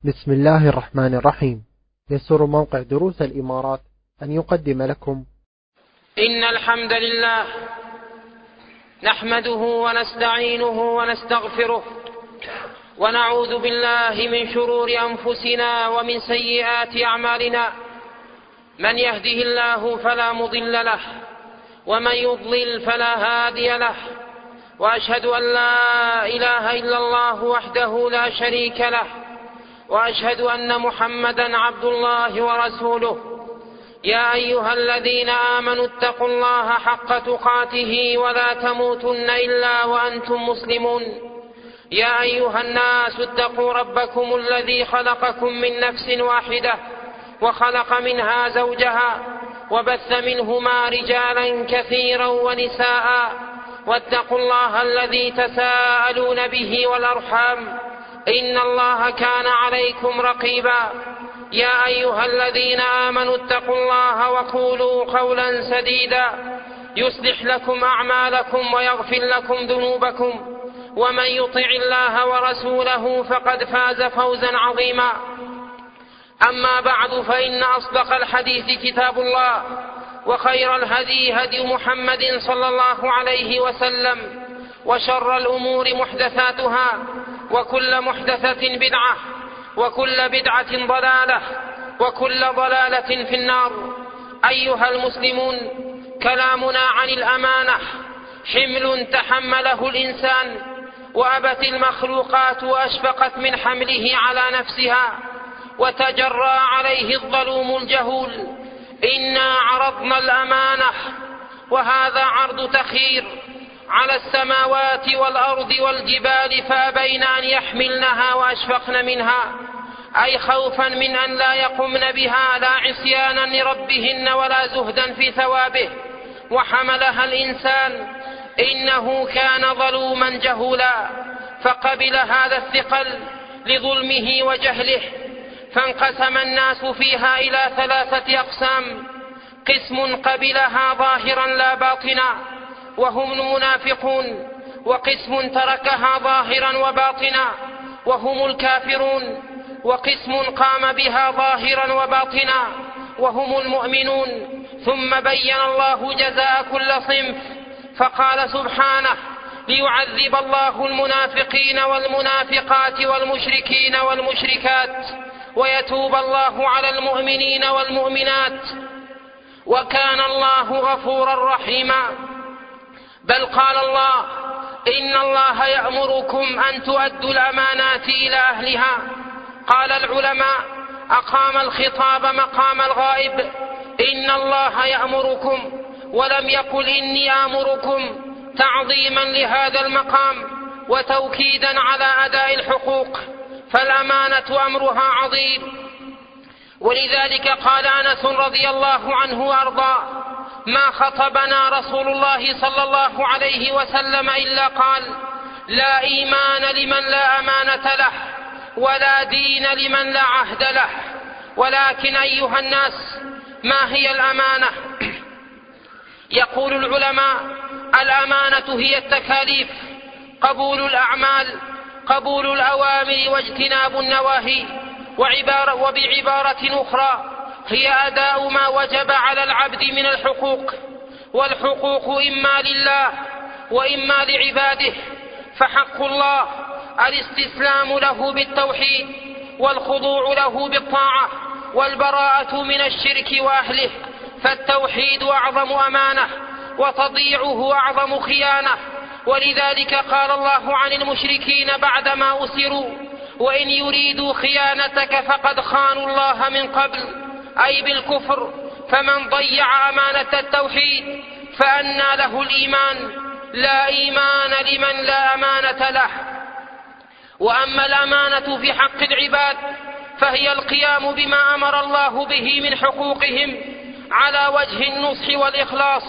بسم الله الرحمن الرحيم. يسر موقع دروس الإمارات أن يقدم لكم إن الحمد لله نحمده ونستعينه ونستغفره ونعوذ بالله من شرور أنفسنا ومن سيئات أعمالنا. من يهده الله فلا مضل له ومن يضلل فلا هادي له، وأشهد أن لا إله إلا الله وحده لا شريك له، وأشهد أن محمدا عبد الله ورسوله. يا أيها الذين آمنوا اتقوا الله حق تقاته ولا تموتن إلا وأنتم مسلمون. يا أيها الناس اتقوا ربكم الذي خلقكم من نفس واحدة وخلق منها زوجها وبث منهما رجالا كثيرا ونساء، واتقوا الله الذي تساءلون به والأرحام إن الله كان عليكم رقيبا. يا أيها الذين آمنوا اتقوا الله وقولوا قولا سديدا يصلح لكم أعمالكم ويغفر لكم ذنوبكم، ومن يطع الله ورسوله فقد فاز فوزا عظيما. أما بعد، فإن أصدق الحديث كتاب الله، وخير الهدي هدي محمد صلى الله عليه وسلم، وشر الأمور محدثاتها، وكل محدثة بدعة، وكل بدعة ضلالة، وكل ضلالة في النار. أيها المسلمون، كلامنا عن الأمانة حمل تحمله الإنسان وأبت المخلوقات وأشفقت من حمله على نفسها، وتجرى عليه الظلوم الجهول. إنا عرضنا الأمانة، وهذا عرض تخير، على السماوات والأرض والجبال فأبين أن يحملنها وأشفقن منها، أي خوفا من أن لا يقمن بها، لا عصيانا لربهن ولا زهدا في ثوابه. وحملها الإنسان إنه كان ظلوما جهولا، فقبل هذا الثقل لظلمه وجهله. فانقسم الناس فيها إلى 3 أقسام: قسم قبلها ظاهرا لا باطنا وهم المنافقون، وقسم تركها ظاهرا وباطنا وهم الكافرون، وقسم قام بها ظاهرا وباطنا وهم المؤمنون. ثم بين الله جزاء كل صنف فقال سبحانه: ليعذب الله المنافقين والمنافقات والمشركين والمشركات ويتوب الله على المؤمنين والمؤمنات وكان الله غفورا رحيما. بل قال الله: إن الله يأمركم أن تؤدوا الأمانات إلى أهلها. قال العلماء: أقام الخطاب مقام الغائب، إن الله يأمركم، ولم يقل إني آمركم، تعظيما لهذا المقام وتوكيدا على أداء الحقوق، فالأمانة أمرها عظيم. ولذلك قال أنس رضي الله عنه وأرضاه: ما خطبنا رسول الله صلى الله عليه وسلم إلا قال: لا إيمان لمن لا أمانة له، ولا دين لمن لا عهد له. ولكن أيها الناس، ما هي الأمانة؟ يقول العلماء: الأمانة هي التكاليف، قبول الأعمال، قبول الأوامر واجتناب النواهي. وبعبارة أخرى هي أداء ما وجب على العبد من الحقوق، والحقوق إما لله وإما لعباده. فحق الله الاستسلام له بالتوحيد، والخضوع له بالطاعة، والبراءة من الشرك وأهله، فالتوحيد أعظم أمانة، وتضييعه أعظم خيانة. ولذلك قال الله عن المشركين بعدما أسروا: وإن يريدوا خيانتك فقد خانوا الله من قبل، أي بالكفر. فمن ضيع أمانة التوحيد فأنى له الإيمان؟ لا إيمان لمن لا أمانة له. وأما الأمانة في حق العباد فهي القيام بما أمر الله به من حقوقهم على وجه النصح والإخلاص،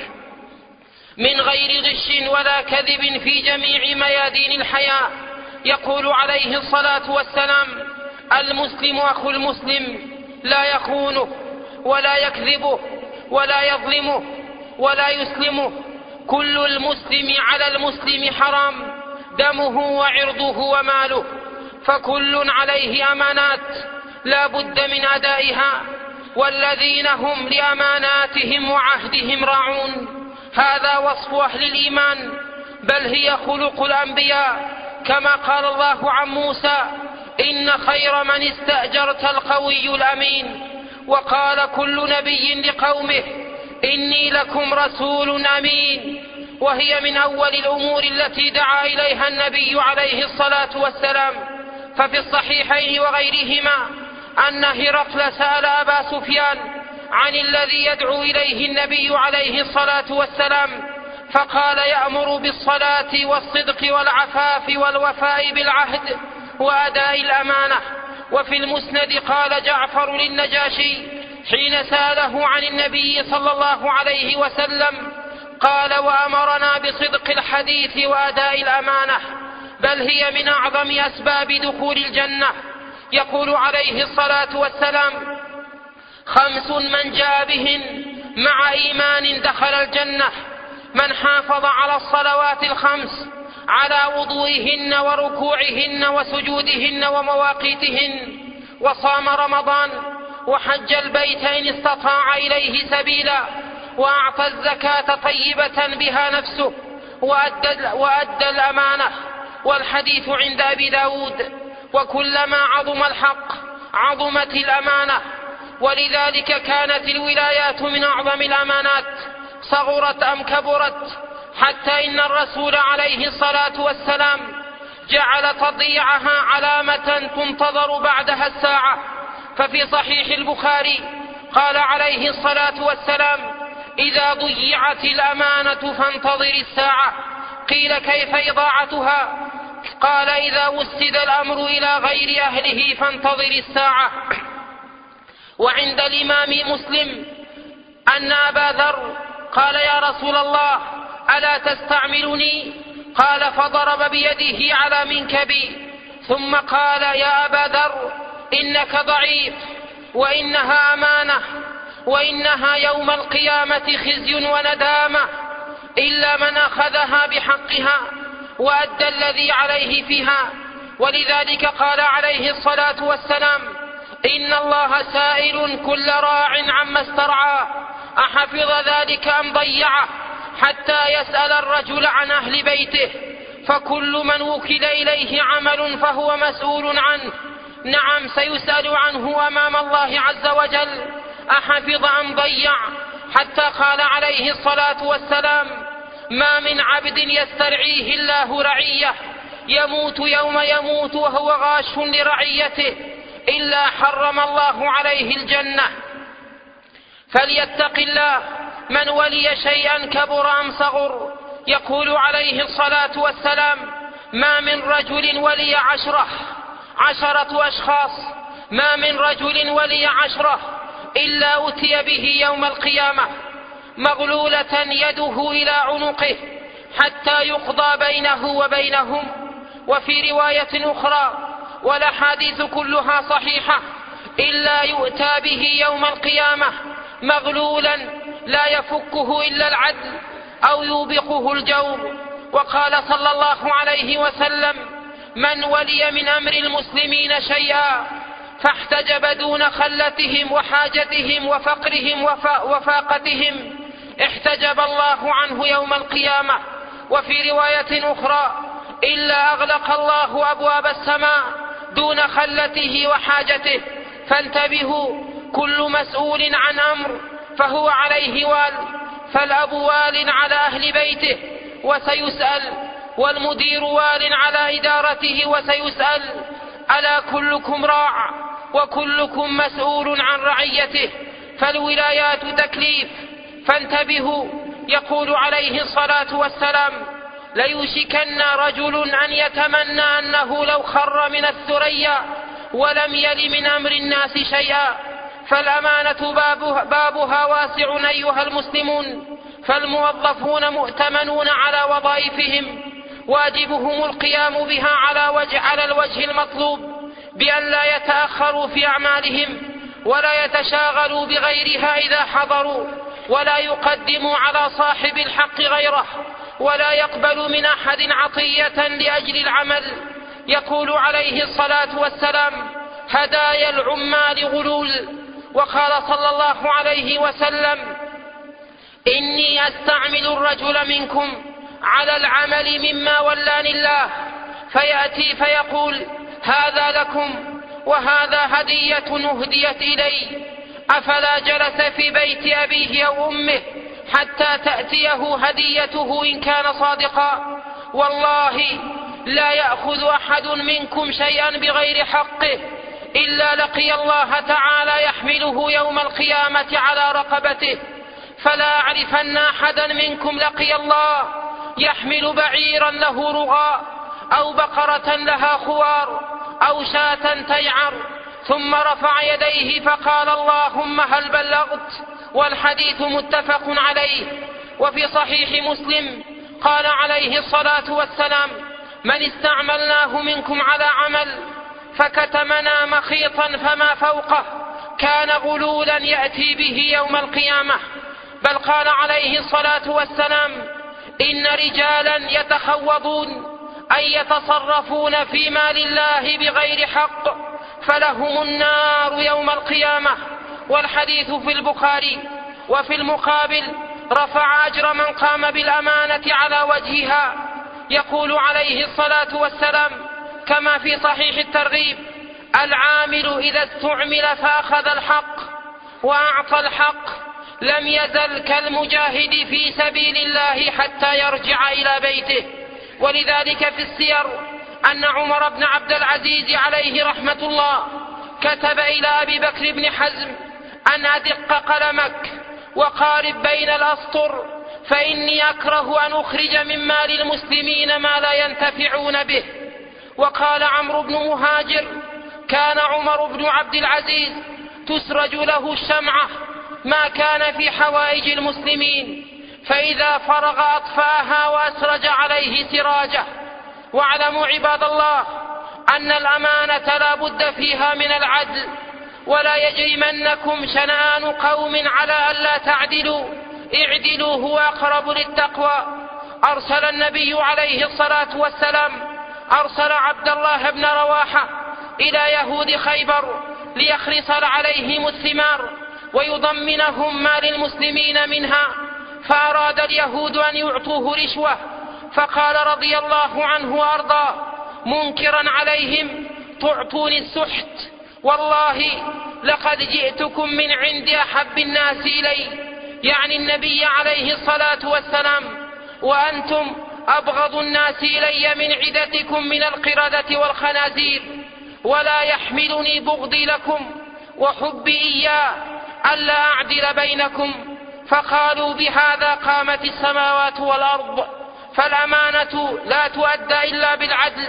من غير غش ولا كذب في جميع ميادين الحياة. يقول عليه الصلاة والسلام: المسلم أخو المسلم، لا يخونه ولا يكذبه ولا يظلمه ولا يسلمه. كل المسلم على المسلم حرام، دمه وعرضه وماله. فكل عليه أمانات لا بد من أدائها، والذين هم لأماناتهم وعهدهم راعون. هذا وصف أهل الإيمان، بل هي خلق الأنبياء، كما قال الله عن موسى: إن خير من استأجرت القوي الأمين. وقال كل نبي لقومه: إني لكم رسول أمين. وهي من أول الأمور التي دعا إليها النبي عليه الصلاة والسلام. ففي الصحيحين وغيرهما أن هرقل سأل أبا سفيان عن الذي يدعو إليه النبي عليه الصلاة والسلام، فقال: يأمر بالصلاة والصدق والعفاف والوفاء بالعهد وأداء الأمانة. وفي المسند قال جعفر للنجاشي حين سأله عن النبي صلى الله عليه وسلم، قال: وأمرنا بصدق الحديث وأداء الأمانة، بل هي من أعظم أسباب دخول الجنة. يقول عليه الصلاة والسلام: 5 من جاء بهن مع إيمان دخل الجنة: من حافظ على الصلوات 5 على وضوئهن وركوعهن وسجودهن ومواقيتهن، وصام رمضان وحج البيت إن استطاع إليه سبيلا، وأعطى الزكاة طيبة بها نفسه، وأدى الأمانة. والحديث عند أبي داود: وكلما عظم الحق عظمت الأمانة. ولذلك كانت الولايات من أعظم الأمانات، صغرت أم كبرت، حتى إن الرسول عليه الصلاة والسلام جعل تضييعها علامة تنتظر بعدها الساعة. ففي صحيح البخاري قال عليه الصلاة والسلام: إذا ضيعت الأمانة فانتظر الساعة. قيل: كيف إضاعتها؟ قال: إذا وسد الأمر إلى غير أهله فانتظر الساعة. وعند الإمام مسلم أن أبا ذر قال: يا رسول الله، ألا تستعملني؟ قال: فضرب بيده على منكبي، ثم قال: يا أبا ذر، إنك ضعيف، وإنها أمانة، وإنها يوم القيامة خزي وندامة، إلا من أخذها بحقها وأدى الذي عليه فيها. ولذلك قال عليه الصلاة والسلام: إن الله سائل كل راع عما استرعى، أحفظ ذلك أم ضيعه، حتى يسأل الرجل عن أهل بيته، فكل من وكل إليه عمل فهو مسؤول عنه. نعم، سيسأل عنه أمام الله عز وجل، أحفظ أم ضيع. حتى قال عليه الصلاة والسلام: ما من عبد يسترعيه الله رعية يموت يوم يموت وهو غاش لرعيته إلا حرم الله عليه الجنة. فليتق الله من ولي شيئا كبر أم صغر. يقول عليه الصلاة والسلام: ما من رجل ولي 10 أشخاص، ما من رجل ولي 10 إلا أتي به يوم القيامة مغلولة يده إلى عنقه حتى يقضى بينه وبينهم. وفي رواية أخرى: والأحاديث كلها صحيحة، إلا يؤتى به يوم القيامة مغلولا لا يفكه إلا العدل أو يوبقه الجور. وقال صلى الله عليه وسلم: من ولي من أمر المسلمين شيئا فاحتجب دون خلتهم وحاجتهم وفقرهم وفاقتهم احتجب الله عنه يوم القيامة. وفي رواية أخرى: إلا أغلق الله أبواب السماء دون خلته وحاجته. فانتبهوا، كل مسؤول عن أمر فهو عليه وال، فالأب وال على أهل بيته وسيسأل، والمدير وال على إدارته وسيسأل. ألا كلكم راع وكلكم مسؤول عن رعيته. فالولايات تكليف، فانتبهوا. يقول عليه الصلاة والسلام: ليوشكن رجل أن يتمنى أنه لو خر من الثريا ولم يل من أمر الناس شيئا. فالأمانة بابها واسع أيها المسلمون، فالموظفون مؤتمنون على وظائفهم، واجبهم القيام بها على الوجه المطلوب، بأن لا يتأخروا في أعمالهم ولا يتشاغلوا بغيرها إذا حضروا، ولا يقدموا على صاحب الحق غيره، ولا يقبل من أحد عطية لأجل العمل، يقول عليه الصلاة والسلام: هدايا العمال غلول. وقال صلى الله عليه وسلم: إني أستعمل الرجل منكم على العمل مما ولاني الله، فيأتي فيقول: هذا لكم وهذا هدية أهديت إلي، أفلا جلس في بيت أبيه أو أمه حتى تأتيه هديته إن كان صادقا؟ والله لا يأخذ أحد منكم شيئا بغير حقه إلا لقي الله تعالى يحمله يوم القيامة على رقبته. فلا أعرفن أحدا منكم لقي الله يحمل بعيرا له رغاء أو بقرة لها خوار أو شاة تيعر ثم رفع يديه فقال: اللهم هل بلغت؟ والحديث متفق عليه. وفي صحيح مسلم قال عليه الصلاة والسلام: من استعملناه منكم على عمل فكتمنا مخيطا فما فوقه كان غلولا يأتي به يوم القيامة. بل قال عليه الصلاة والسلام: إن رجالا يتخوضون أي يتصرفون في مال الله بغير حق فلهم النار يوم القيامة. والحديث في البخاري. وفي المقابل رفع أجر من قام بالأمانة على وجهها. يقول عليه الصلاة والسلام كما في صحيح الترغيب: العامل إذا استعمل فأخذ الحق وأعطى الحق لم يزل كالمجاهد في سبيل الله حتى يرجع إلى بيته. ولذلك في السير أن عمر بن عبد العزيز عليه رحمة الله كتب إلى أبي بكر بن حزم أن أدق قلمك وقارب بين الأسطر، فإني أكره أن أخرج من مال المسلمين ما لا ينتفعون به. وقال عمرو بن مهاجر: كان عمر بن عبد العزيز تسرج له الشمعة ما كان في حوائج المسلمين، فإذا فرغ أطفأها وأسرج عليه سراجه. واعلموا عباد الله أن الأمانة لا بد فيها من العدل، ولا يجرمنكم شنآن قوم على ألا تعدلوا، اعدلوا هو أقرب للتقوى. أرسل النبي عليه الصلاة والسلام عبد الله بن رواحة إلى يهود خيبر ليخلص عليهم الثمار ويضمنهم ما للمسلمين منها، فأراد اليهود أن يعطوه رشوة، فقال رضي الله عنه وأرضاه منكرا عليهم: تعطوني السحت، والله لقد جئتكم من عند أحب الناس إلي، يعني النبي عليه الصلاة والسلام، وأنتم أبغض الناس إلي من عدتكم من القردة والخنازير، ولا يحملني بغضي لكم وحبي إياه ألا أعدل بينكم. فقالوا: بهذا قامت السماوات والأرض، فالأمانة لا تؤدى إلا بالعدل.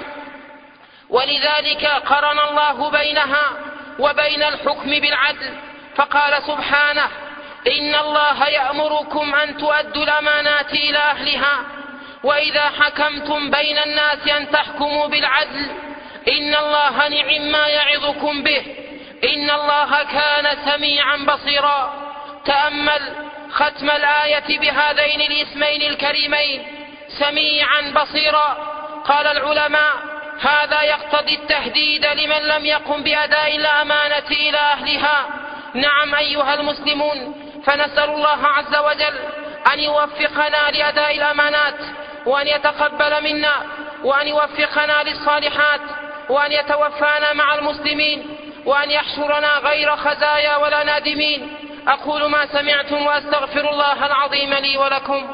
ولذلك قرن الله بينها وبين الحكم بالعدل، فقال سبحانه: إن الله يأمركم أن تؤدوا الأمانات إلى أهلها، وإذا حكمتم بين الناس أن تحكموا بالعدل، إن الله نعم ما يعظكم به، إن الله كان سميعا بصيرا. تأمل ختم الآية بهذين الاسمين الكريمين: سميعا بصيرا. قال العلماء: هذا يقتضي التهديد لمن لم يقم بأداء الأمانة إلى أهلها. نعم أيها المسلمون، فنسأل الله عز وجل أن يوفقنا لأداء الأمانات، وأن يتقبل منا، وأن يوفقنا للصالحات، وأن يتوفانا مع المسلمين، وأن يحشرنا غير خزايا ولا نادمين. أقول ما سمعتم وأستغفر الله العظيم لي ولكم.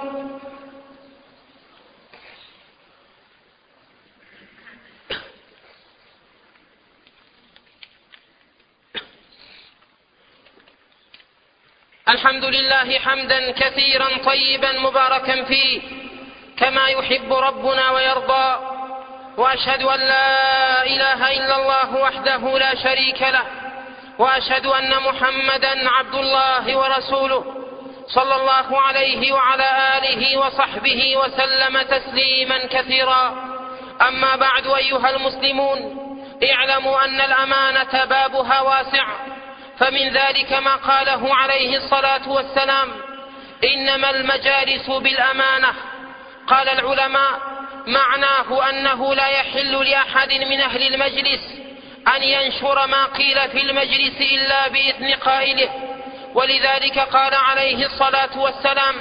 الحمد لله حمدا كثيرا طيبا مباركا فيه كما يحب ربنا ويرضى، وأشهد أن لا إله إلا الله وحده لا شريك له، وأشهد أن محمدا عبد الله ورسوله صلى الله عليه وعلى آله وصحبه وسلم تسليما كثيرا. أما بعد أيها المسلمون، اعلموا أن الأمانة بابها واسع، فمن ذلك ما قاله عليه الصلاة والسلام: إنما المجالس بالأمانة. قال العلماء: معناه أنه لا يحل لأحد من أهل المجلس أن ينشر ما قيل في المجلس إلا بإذن قائله. ولذلك قال عليه الصلاة والسلام: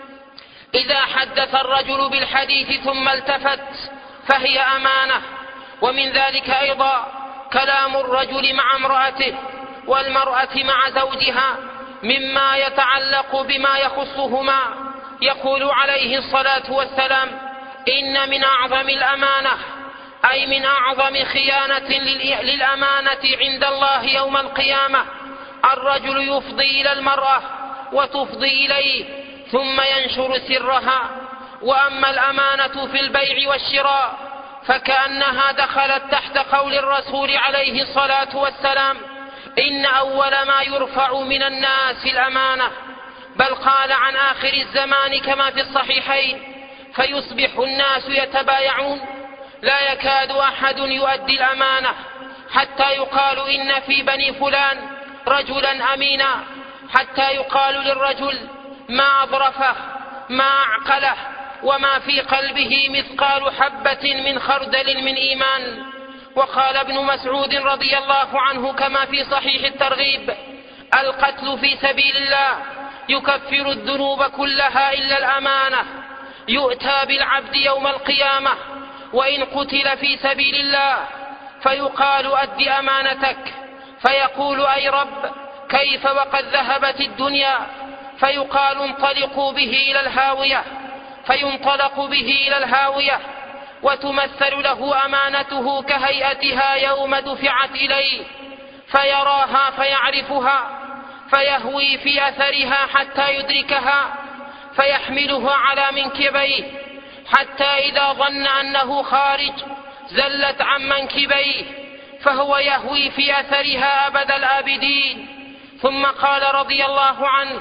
إذا حدث الرجل بالحديث ثم التفت فهي أمانة. ومن ذلك أيضا كلام الرجل مع امرأته والمرأة مع زوجها مما يتعلق بما يخصهما. يقول عليه الصلاة والسلام: إن من أعظم الأمانة، أي من أعظم خيانة للأمانة عند الله يوم القيامة، الرجل يفضي إلى المرأة وتفضي إليه ثم ينشر سرها. وأما الأمانة في البيع والشراء فكأنها دخلت تحت قول الرسول عليه الصلاة والسلام: إن أول ما يرفع من الناس الأمانة. بل قال عن آخر الزمان كما في الصحيحين: فيصبح الناس يتبايعون لا يكاد أحد يؤدي الأمانة، حتى يقال إن في بني فلان رجلا أمينا، حتى يقال للرجل: ما أظرفه، ما أعقله، وما في قلبه مثقال حبة من خردل من إيمان. وقال ابن مسعود رضي الله عنه كما في صحيح الترغيب: القتل في سبيل الله يكفر الذنوب كلها إلا الأمانة. يؤتى بالعبد يوم القيامة وإن قتل في سبيل الله فيقال: أد أمانتك، فيقول: أي رب، كيف وقد ذهبت الدنيا؟ فيقال: انطلقوا به إلى الهاوية. فينطلق به إلى الهاوية وتمثل له أمانته كهيئتها يوم دفعت إليه، فيراها فيعرفها، فيهوي في أثرها حتى يدركها، فيحملها على منكبيه، حتى إذا ظن أنه خارج زلت عن منكبيه، فهو يهوي في أثرها أبد الآبدين. ثم قال رضي الله عنه: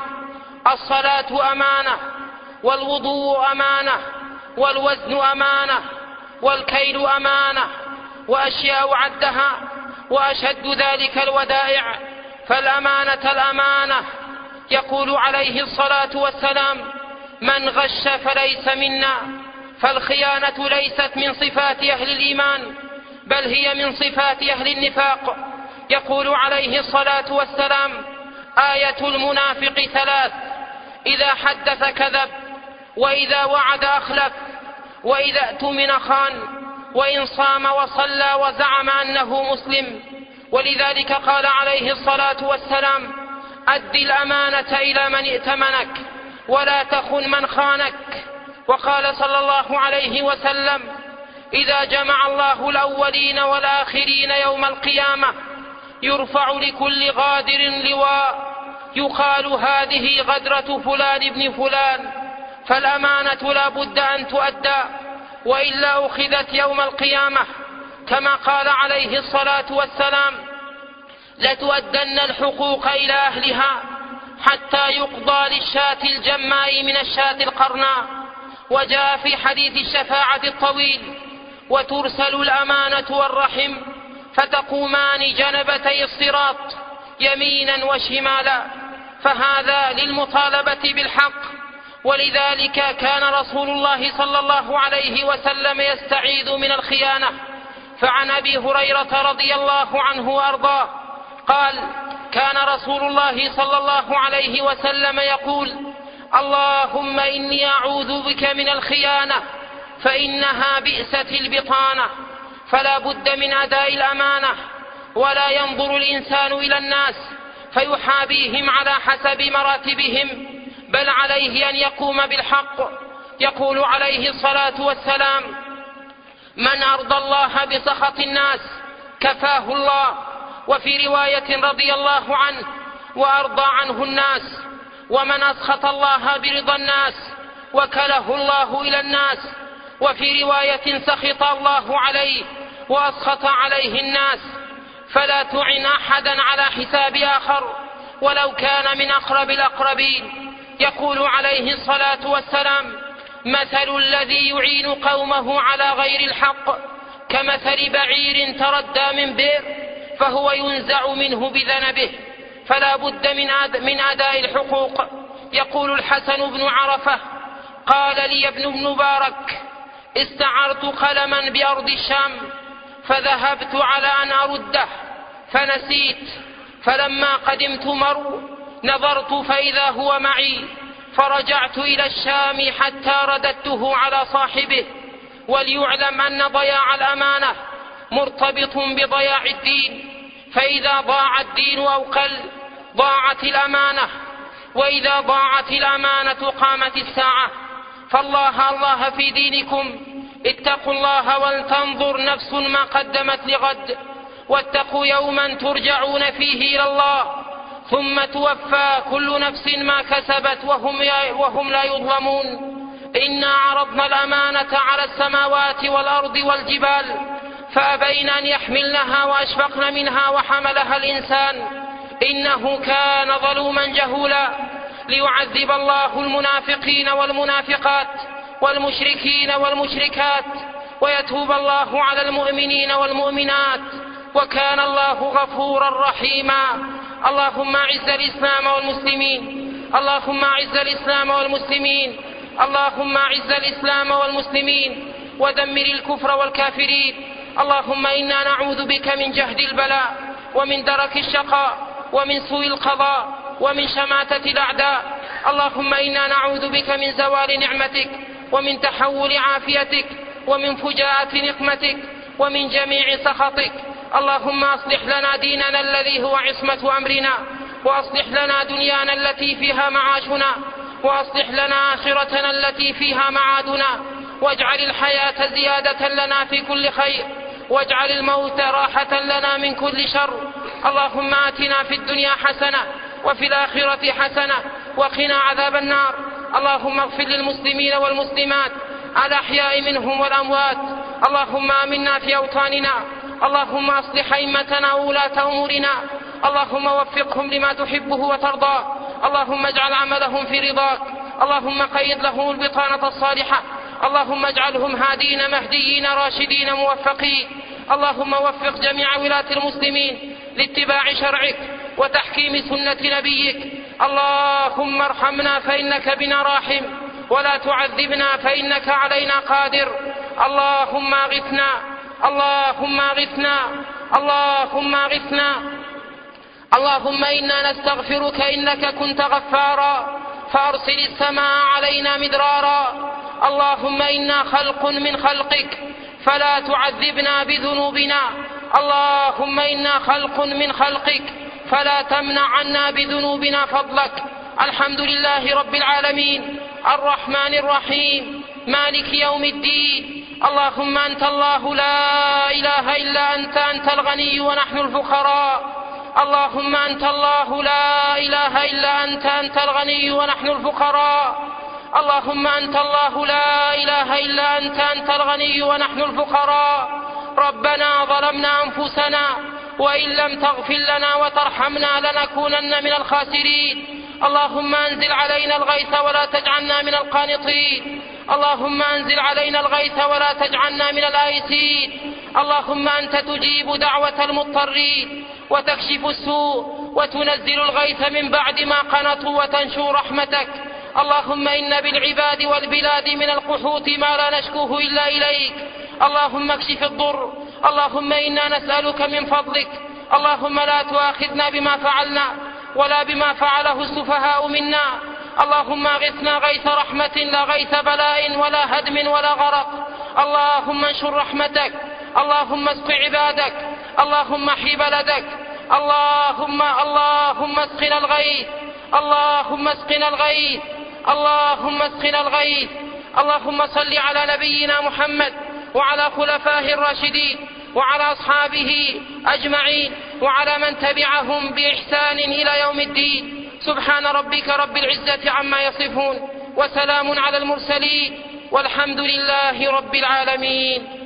الصلاة أمانة، والوضوء أمانة، والوزن أمانة، والكيل أمانة، وأشياء عدها، وأشد ذلك الودائع، فالأمانة الأمانة. يقول عليه الصلاة والسلام: من غش فليس منا. فالخيانة ليست من صفات أهل الإيمان، بل هي من صفات أهل النفاق. يقول عليه الصلاة والسلام: آية المنافق ثلاث: إذا حدث كذب، وإذا وعد أخلف، وإذا اؤتمن خان، وإن صام وصلى وزعم أنه مسلم. ولذلك قال عليه الصلاة والسلام: أد الأمانة إلى من ائتمنك ولا تخن من خانك. وقال صلى الله عليه وسلم: إذا جمع الله الأولين والآخرين يوم القيامة يرفع لكل غادر لواء يقال: هذه غدرة فلان ابن فلان. فالأمانة لا بد أن تؤدى، وإلا أخذت يوم القيامة، كما قال عليه الصلاة والسلام: لتؤدن الحقوق إلى أهلها حتى يقضى للشاة الجماء من الشاة القرناء. وجاء في حديث الشفاعة الطويل: وترسل الأمانة والرحم فتقومان جنبتي الصراط يمينا وشمالا. فهذا للمطالبة بالحق. ولذلك كان رسول الله صلى الله عليه وسلم يستعيذ من الخيانة. فعن أبي هريرة رضي الله عنه وأرضاه قال: كان رسول الله صلى الله عليه وسلم يقول: اللهم إني أعوذ بك من الخيانة فإنها بئست البطانة. فلا بد من أداء الأمانة، ولا ينظر الإنسان إلى الناس فيحابيهم على حسب مراتبهم، بل عليه أن يقوم بالحق. يقول عليه الصلاة والسلام: من أرضى الله بسخط الناس كفاه الله. وفي رواية رضي الله عنه: وأرضى عنه الناس. ومن أسخط الله برضا الناس وكله الله إلى الناس. وفي رواية: سخط الله عليه وأسخط عليه الناس. فلا تعن أحدا على حساب آخر ولو كان من أقرب الأقربين. يقول عليه الصلاة والسلام: مثل الذي يعين قومه على غير الحق كمثل بعير تردى من بئر فهو ينزع منه بذنبه. فلا بد من أداء الحقوق. يقول الحسن بن عرفة: قال لي ابن مبارك: استعرت قلما بأرض الشام فذهبت على أن أرده فنسيت، فلما قدمت مرو نظرت فإذا هو معي، فرجعت إلى الشام حتى رددته على صاحبه. وليعلم أن ضياع الأمانة مرتبط بضياع الدين، فإذا ضاع الدين أو قل ضاعت الأمانة، وإذا ضاعت الأمانة قامت الساعة. فالله في دينكم، اتقوا الله ولتنظر نفس ما قدمت لغد، واتقوا يوما ترجعون فيه إلى الله ثم توفى كل نفس ما كسبت وهم لا يظلمون. إنا عرضنا الأمانة على السماوات والأرض والجبال فأبين أن يحملنها وأشفقن منها وحملها الإنسان إنه كان ظلوما جهولا. ليعذب الله المنافقين والمنافقات والمشركين والمشركات ويتوب الله على المؤمنين والمؤمنات، وكان الله غفورا رحيما. اللهم أعز الإسلام والمسلمين، اللهم أعز الإسلام والمسلمين، اللهم أعز الإسلام والمسلمين ودمر الكفر والكافرين. اللهم إنا نعوذ بك من جهد البلاء ومن درك الشقاء ومن سوء القضاء ومن شماتة الأعداء. اللهم إنا نعوذ بك من زوال نعمتك ومن تحول عافيتك ومن فجاءة نقمتك ومن جميع سخطك. اللهم أصلح لنا ديننا الذي هو عصمة أمرنا، وأصلح لنا دنيانا التي فيها معاشنا، وأصلح لنا آخرتنا التي فيها معادنا، واجعل الحياة زيادة لنا في كل خير، واجعل الموت راحة لنا من كل شر. اللهم آتنا في الدنيا حسنة وفي الآخرة حسنة وقنا عذاب النار. اللهم اغفر للمسلمين والمسلمات الأحياء منهم والأموات. اللهم آمنا في أوطاننا، اللهم أصلح أئمتنا وولاة أمورنا، اللهم وفقهم لما تحبه وترضاه، اللهم اجعل عملهم في رضاك، اللهم قيد لهم البطانة الصالحة، اللهم اجعلهم هادين مهديين راشدين موفقين. اللهم وفق جميع ولاة المسلمين لاتباع شرعك وتحكيم سنة نبيك. اللهم ارحمنا فإنك بنا راحم، ولا تعذبنا فإنك علينا قادر. اللهم اغثنا، اللهم اغثنا، اللهم اغثنا. اللهم إنا نستغفرك إنك كنت غفارا فأرسل السماء علينا مدرارا. اللهم إنا خلق من خلقك فلا تعذبنا بذنوبنا. اللهم إنا خلق من خلقك فلا تمنع عنا بذنوبنا فضلك. الحمد لله رب العالمين الرحمن الرحيم مالك يوم الدين. اللهم أنت الله لا إله إلا أنت، أنت الغني ونحن الفقراء. اللهم أنت الله لا إله إلا أنت، أنت الغني ونحن الفقراء. اللهم أنت الله لا إله إلا أنت، أنت الغني ونحن الفقراء. ربنا ظلمنا أنفسنا وإن لم تغفر لنا وترحمنا لنكونن من الخاسرين. اللهم أنزل علينا الغيث ولا تجعلنا من القانطين. اللهم أنزل علينا الغيث ولا تجعلنا من الآيسين. اللهم أنت تجيب دعوة المضطرين وتكشف السوء وتنزل الغيث من بعد ما قنطوا وتنشر رحمتك. اللهم إن بالعباد والبلاد من القحوط ما لا نشكوه إلا إليك. اللهم اكشف الضر. اللهم إنا نسألك من فضلك. اللهم لا تؤاخذنا بما فعلنا ولا بما فعله السفهاء منا. اللهم اغثنا غيث رحمة لا غيث بلاء ولا هدم ولا غرق. اللهم انشر رحمتك. اللهم اسق عبادك. اللهم احي بلدك. اللهم اسقنا الغيث. اللهم اسقنا الغيث. اللهم اسقنا الغيث. اللهم صل على نبينا محمد وعلى خلفائه الراشدين وعلى أصحابه أجمعين وعلى من تبعهم بإحسان إلى يوم الدين. سبحان ربك رب العزة عما يصفون وسلام على المرسلين والحمد لله رب العالمين.